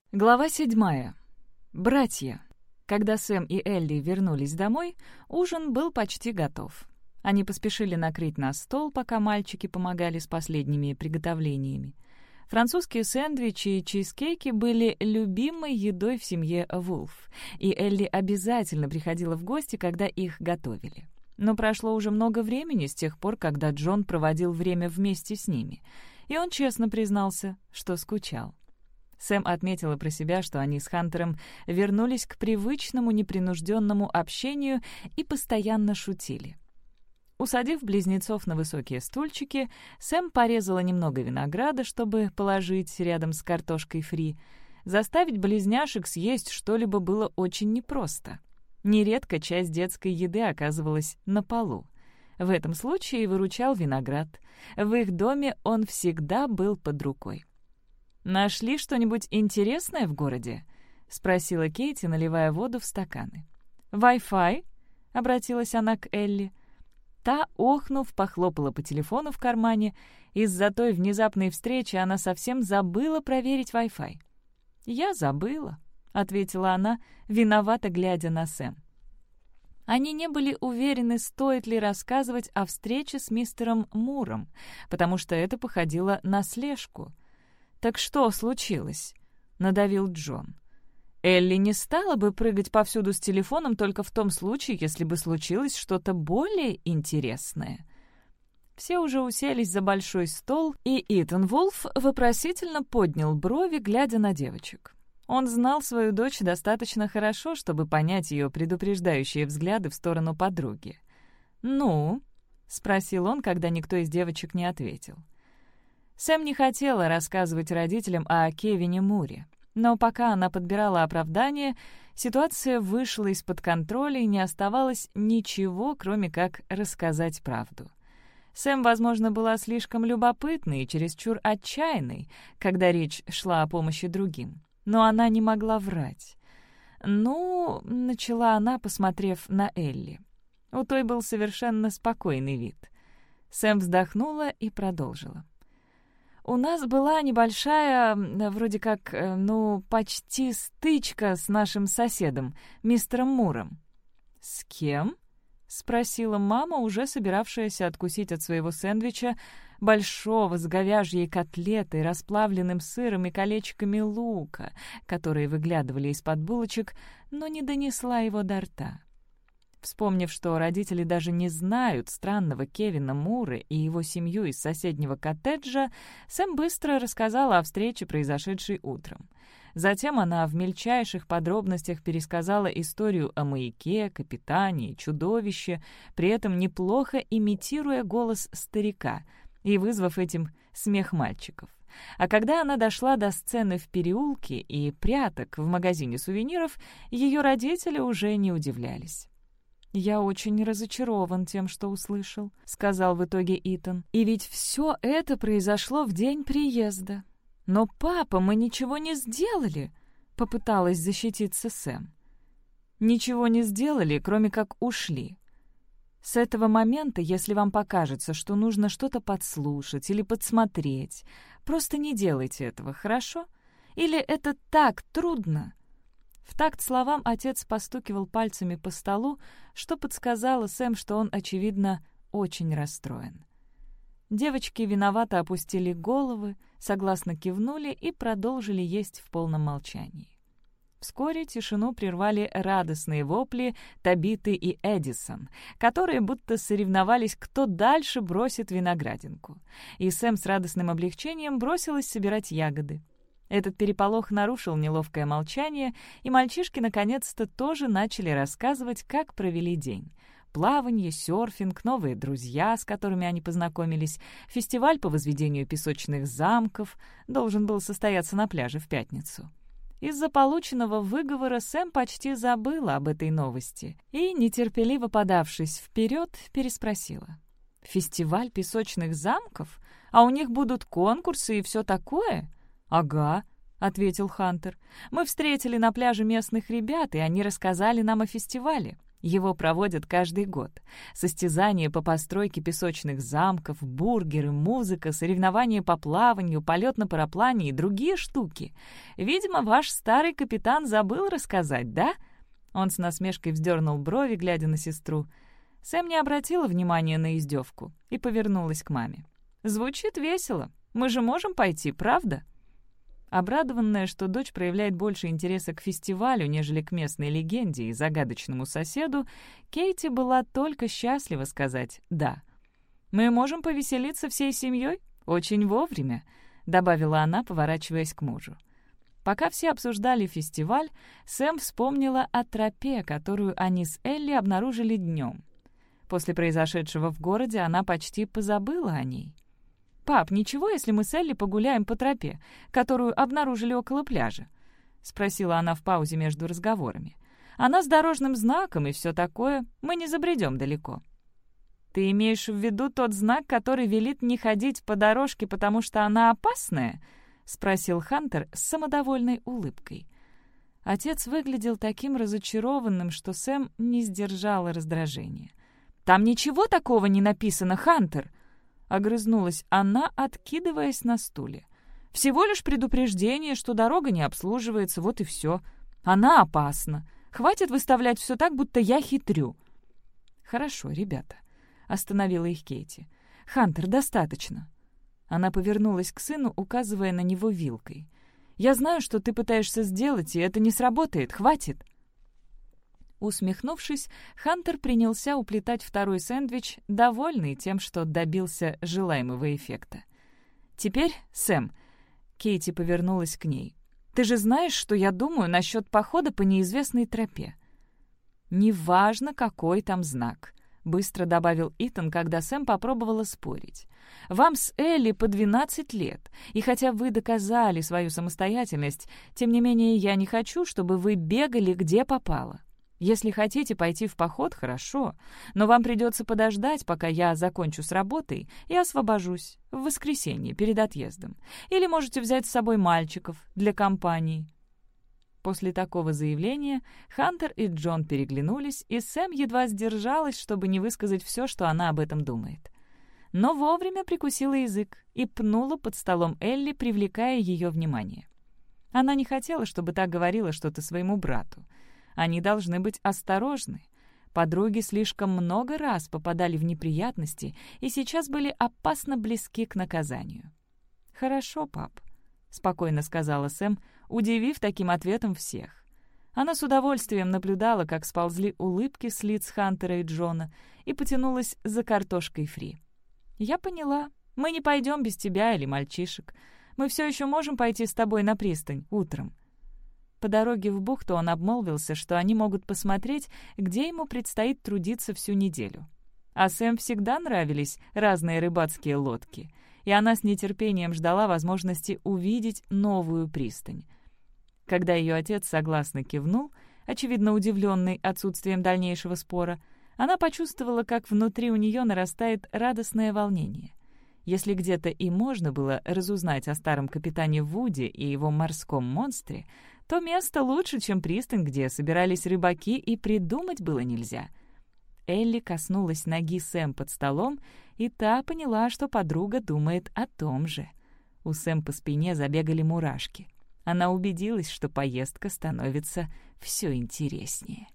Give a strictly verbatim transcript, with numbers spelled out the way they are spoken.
Глава седьмая. Братья. Когда Сэм и Элли вернулись домой, ужин был почти готов. Они поспешили накрыть на стол, пока мальчики помогали с последними приготовлениями. Французские сэндвичи и чизкейки были любимой едой в семье Вулф, и Элли обязательно приходила в гости, когда их готовили. Но прошло уже много времени с тех пор, когда Джон проводил время вместе с ними, и он честно признался, что скучал. Сэм отметила про себя, что они с Хантером вернулись к привычному непринужденному общению и постоянно шутили. Усадив близнецов на высокие стульчики, Сэм порезала немного винограда, чтобы положить рядом с картошкой фри. Заставить близняшек съесть что-либо было очень непросто. Нередко часть детской еды оказывалась на полу. В этом случае выручал виноград. В их доме он всегда был под рукой. «Нашли что-нибудь интересное в городе?» — спросила Кейти, наливая воду в стаканы. «Вай-фай?» — обратилась она к Элли. Та, охнув, похлопала по телефону в кармане. Из-за той внезапной встречи она совсем забыла проверить Wi-Fi. «Я забыла», — ответила она, виновато глядя на Сэм. Они не были уверены, стоит ли рассказывать о встрече с мистером Муром, потому что это походило на слежку. «Так что случилось?» — надавил Джон. «Элли не стала бы прыгать повсюду с телефоном только в том случае, если бы случилось что-то более интересное». Все уже уселись за большой стол, и Итан Вулф вопросительно поднял брови, глядя на девочек. Он знал свою дочь достаточно хорошо, чтобы понять ее предупреждающие взгляды в сторону подруги. «Ну?» — спросил он, когда никто из девочек не ответил. Сэм не хотела рассказывать родителям о Кевине Муре, но пока она подбирала оправдание, ситуация вышла из-под контроля и не оставалось ничего, кроме как рассказать правду. Сэм, возможно, была слишком любопытной и чересчур отчаянной, когда речь шла о помощи другим, но она не могла врать. «Ну...» — начала она, посмотрев на Элли. У той был совершенно спокойный вид. Сэм вздохнула и продолжила. «У нас была небольшая, вроде как, ну, почти стычка с нашим соседом, мистером Муром». «С кем?» — спросила мама, уже собиравшаяся откусить от своего сэндвича, большого с говяжьей котлетой, расплавленным сыром и колечками лука, которые выглядывали из-под булочек, но не донесла его до рта. Вспомнив, что родители даже не знают странного Кевина Мура и его семью из соседнего коттеджа, Сэм быстро рассказала о встрече, произошедшей утром. Затем она в мельчайших подробностях пересказала историю о маяке, капитане и чудовище, при этом неплохо имитируя голос старика и вызвав этим смех мальчиков. А когда она дошла до сцены в переулке и пряток в магазине сувениров, ее родители уже не удивлялись. «Я очень разочарован тем, что услышал», — сказал в итоге Итан. «И ведь все это произошло в день приезда». «Но, папа, мы ничего не сделали», — попыталась защититься Сэм. «Ничего не сделали, кроме как ушли. С этого момента, если вам покажется, что нужно что-то подслушать или подсмотреть, просто не делайте этого, хорошо? Или это так трудно?» В такт словам отец постукивал пальцами по столу, что подсказало Сэм, что он, очевидно, очень расстроен. Девочки виновато опустили головы, согласно кивнули и продолжили есть в полном молчании. Вскоре тишину прервали радостные вопли Табиты и Эдисон, которые будто соревновались, кто дальше бросит виноградинку. И Сэм с радостным облегчением бросилась собирать ягоды. Этот переполох нарушил неловкое молчание, и мальчишки наконец-то тоже начали рассказывать, как провели день. Плаванье, серфинг, новые друзья, с которыми они познакомились, фестиваль по возведению песочных замков должен был состояться на пляже в пятницу. Из-за полученного выговора Сэм почти забыла об этой новости и, нетерпеливо подавшись вперед, переспросила. «Фестиваль песочных замков? А у них будут конкурсы и все такое?» «Ага», — ответил Хантер. «Мы встретили на пляже местных ребят, и они рассказали нам о фестивале. Его проводят каждый год. Состязания по постройке песочных замков, бургеры, музыка, соревнования по плаванию, полет на параплане и другие штуки. Видимо, ваш старый капитан забыл рассказать, да?» Он с насмешкой вздернул брови, глядя на сестру. Сэм не обратила внимания на издевку и повернулась к маме. «Звучит весело. Мы же можем пойти, правда?» Обрадованная, что дочь проявляет больше интереса к фестивалю, нежели к местной легенде и загадочному соседу, Кейти была только счастлива сказать «да». «Мы можем повеселиться всей семьей? Очень вовремя», — добавила она, поворачиваясь к мужу. Пока все обсуждали фестиваль, Сэм вспомнила о тропе, которую они с Элли обнаружили днем. После произошедшего в городе она почти позабыла о ней. «Пап, ничего, если мы с Элли погуляем по тропе, которую обнаружили около пляжа?» — спросила она в паузе между разговорами. «Она с дорожным знаком и все такое. Мы не забредем далеко». «Ты имеешь в виду тот знак, который велит не ходить по дорожке, потому что она опасная?» — спросил Хантер с самодовольной улыбкой. Отец выглядел таким разочарованным, что Сэм не сдержала раздражения. «Там ничего такого не написано, Хантер!» Огрызнулась она, откидываясь на стуле. «Всего лишь предупреждение, что дорога не обслуживается, вот и все. Она опасна. Хватит выставлять все так, будто я хитрю». «Хорошо, ребята», — остановила их Кейти. «Хантер, достаточно». Она повернулась к сыну, указывая на него вилкой. «Я знаю, что ты пытаешься сделать, и это не сработает. Хватит!» Усмехнувшись, Хантер принялся уплетать второй сэндвич, довольный тем, что добился желаемого эффекта. «Теперь, Сэм», — Кейти повернулась к ней, «ты же знаешь, что я думаю насчет похода по неизвестной тропе?» «Неважно, какой там знак», — быстро добавил Итан, когда Сэм попробовала спорить. «Вам с Элли по двенадцать лет, и хотя вы доказали свою самостоятельность, тем не менее я не хочу, чтобы вы бегали где попало. Если хотите пойти в поход, хорошо, но вам придется подождать, пока я закончу с работой и освобожусь в воскресенье перед отъездом. Или можете взять с собой мальчиков для компании». После такого заявления Хантер и Джон переглянулись, и Сэм едва сдержалась, чтобы не высказать все, что она об этом думает. Но вовремя прикусила язык и пнула под столом Элли, привлекая ее внимание. Она не хотела, чтобы та говорила что-то своему брату. Они должны быть осторожны. Подруги слишком много раз попадали в неприятности и сейчас были опасно близки к наказанию. «Хорошо, пап», — спокойно сказала Сэм, удивив таким ответом всех. Она с удовольствием наблюдала, как сползли улыбки с лиц Хантера и Джона, и потянулась за картошкой фри. «Я поняла. Мы не пойдем без тебя или мальчишек. Мы все еще можем пойти с тобой на пристань утром». По дороге в бухту он обмолвился, что они могут посмотреть, где ему предстоит трудиться всю неделю. А Сэм всегда нравились разные рыбацкие лодки, и она с нетерпением ждала возможности увидеть новую пристань. Когда ее отец согласно кивнул, очевидно удивленный отсутствием дальнейшего спора, она почувствовала, как внутри у нее нарастает радостное волнение. Если где-то и можно было разузнать о старом капитане Вуди и его морском монстре, то место лучше, чем пристань, где собирались рыбаки, и придумать было нельзя. Элли коснулась ноги Сэм под столом, и та поняла, что подруга думает о том же. У Сэм по спине забегали мурашки. Она убедилась, что поездка становится все интереснее.